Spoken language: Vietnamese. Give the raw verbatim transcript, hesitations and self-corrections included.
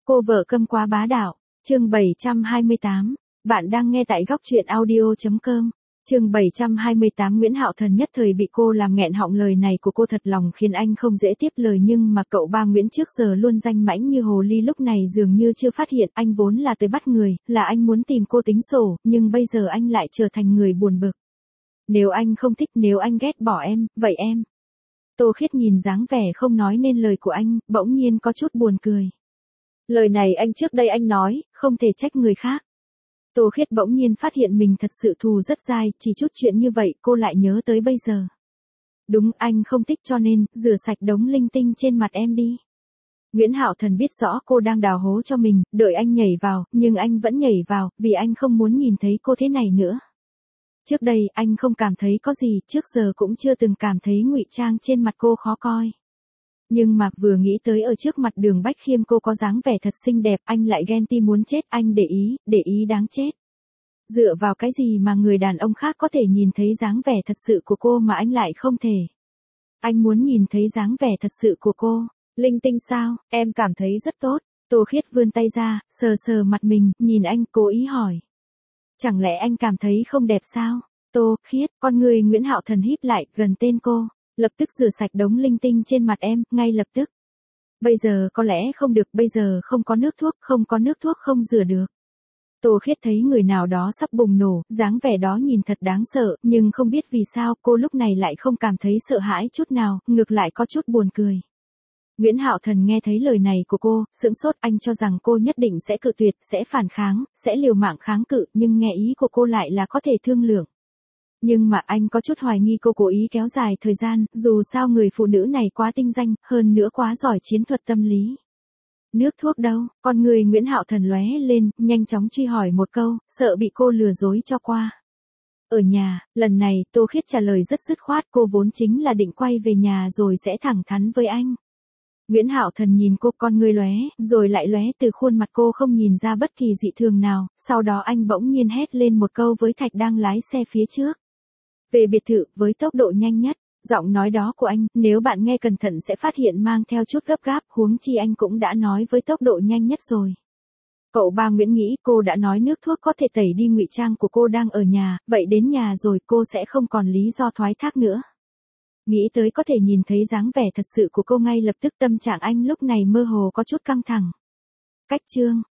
Cô vợ câm quá bá đạo, chương bảy trăm hai mươi tám, bạn đang nghe tại góc truyện audio.com. Chương bảy trăm hai mươi tám. Nguyễn Hạo Thần nhất thời bị cô làm nghẹn họng, lời này của cô thật lòng khiến anh không dễ tiếp lời, nhưng mà cậu ba Nguyễn trước giờ luôn danh mãnh như hồ ly lúc này dường như chưa phát hiện anh vốn là tới bắt người, là anh muốn tìm cô tính sổ, nhưng bây giờ anh lại trở thành người buồn bực. Nếu anh không thích, nếu anh ghét bỏ em, vậy em. Tô Khiết nhìn dáng vẻ không nói nên lời của anh, bỗng nhiên có chút buồn cười. Lời này anh trước đây anh nói, không thể trách người khác. Tô Khiết bỗng nhiên phát hiện mình thật sự thù rất dai, chỉ chút chuyện như vậy cô lại nhớ tới bây giờ. Đúng, anh không thích cho nên, rửa sạch đống linh tinh trên mặt em đi. Nguyễn Hạo Thần biết rõ cô đang đào hố cho mình, đợi anh nhảy vào, nhưng anh vẫn nhảy vào, vì anh không muốn nhìn thấy cô thế này nữa. Trước đây, anh không cảm thấy có gì, trước giờ cũng chưa từng cảm thấy ngụy trang trên mặt cô khó coi. Nhưng mà vừa nghĩ tới ở trước mặt Đường Bách Khiêm cô có dáng vẻ thật xinh đẹp, anh lại ghen ti muốn chết, anh để ý, để ý đáng chết. Dựa vào cái gì mà người đàn ông khác có thể nhìn thấy dáng vẻ thật sự của cô mà anh lại không thể? Anh muốn nhìn thấy dáng vẻ thật sự của cô. Linh tinh sao, em cảm thấy rất tốt. Tô Khiết vươn tay ra, sờ sờ mặt mình, nhìn anh, cố ý hỏi. Chẳng lẽ anh cảm thấy không đẹp sao? Tô Khiết, con người Nguyễn Hạo Thần híp lại, gần tên cô. Lập tức rửa sạch đống linh tinh trên mặt em, ngay lập tức. Bây giờ có lẽ không được, bây giờ không có nước thuốc, không có nước thuốc không rửa được. Tô Khiết thấy người nào đó sắp bùng nổ, dáng vẻ đó nhìn thật đáng sợ, nhưng không biết vì sao cô lúc này lại không cảm thấy sợ hãi chút nào, ngược lại có chút buồn cười. Nguyễn Hạo Thần nghe thấy lời này của cô, sững sốt, anh cho rằng cô nhất định sẽ cự tuyệt, sẽ phản kháng, sẽ liều mạng kháng cự, nhưng nghe ý của cô lại là có thể thương lượng. Nhưng mà anh có chút hoài nghi cô cố ý kéo dài thời gian, dù sao người phụ nữ này quá tinh danh, hơn nữa quá giỏi chiến thuật tâm lý. Nước thuốc đâu? Con người Nguyễn Hạo Thần lóe lên, nhanh chóng truy hỏi một câu, sợ bị cô lừa dối cho qua. Ở nhà, lần này Tô Khiết trả lời rất dứt khoát, cô vốn chính là định quay về nhà rồi sẽ thẳng thắn với anh. Nguyễn Hạo Thần nhìn cô, con người lóe, rồi lại lóe từ khuôn mặt cô không nhìn ra bất kỳ dị thường nào, sau đó anh bỗng nhiên hét lên một câu với Thạch đang lái xe phía trước. Về biệt thự, với tốc độ nhanh nhất, giọng nói đó của anh, nếu bạn nghe cẩn thận sẽ phát hiện mang theo chút gấp gáp, huống chi anh cũng đã nói với tốc độ nhanh nhất rồi. Cậu ba Nguyễn nghĩ cô đã nói nước thuốc có thể tẩy đi ngụy trang của cô đang ở nhà, vậy đến nhà rồi cô sẽ không còn lý do thoái thác nữa. Nghĩ tới có thể nhìn thấy dáng vẻ thật sự của cô ngay lập tức tâm trạng anh lúc này mơ hồ có chút căng thẳng. Cách chương,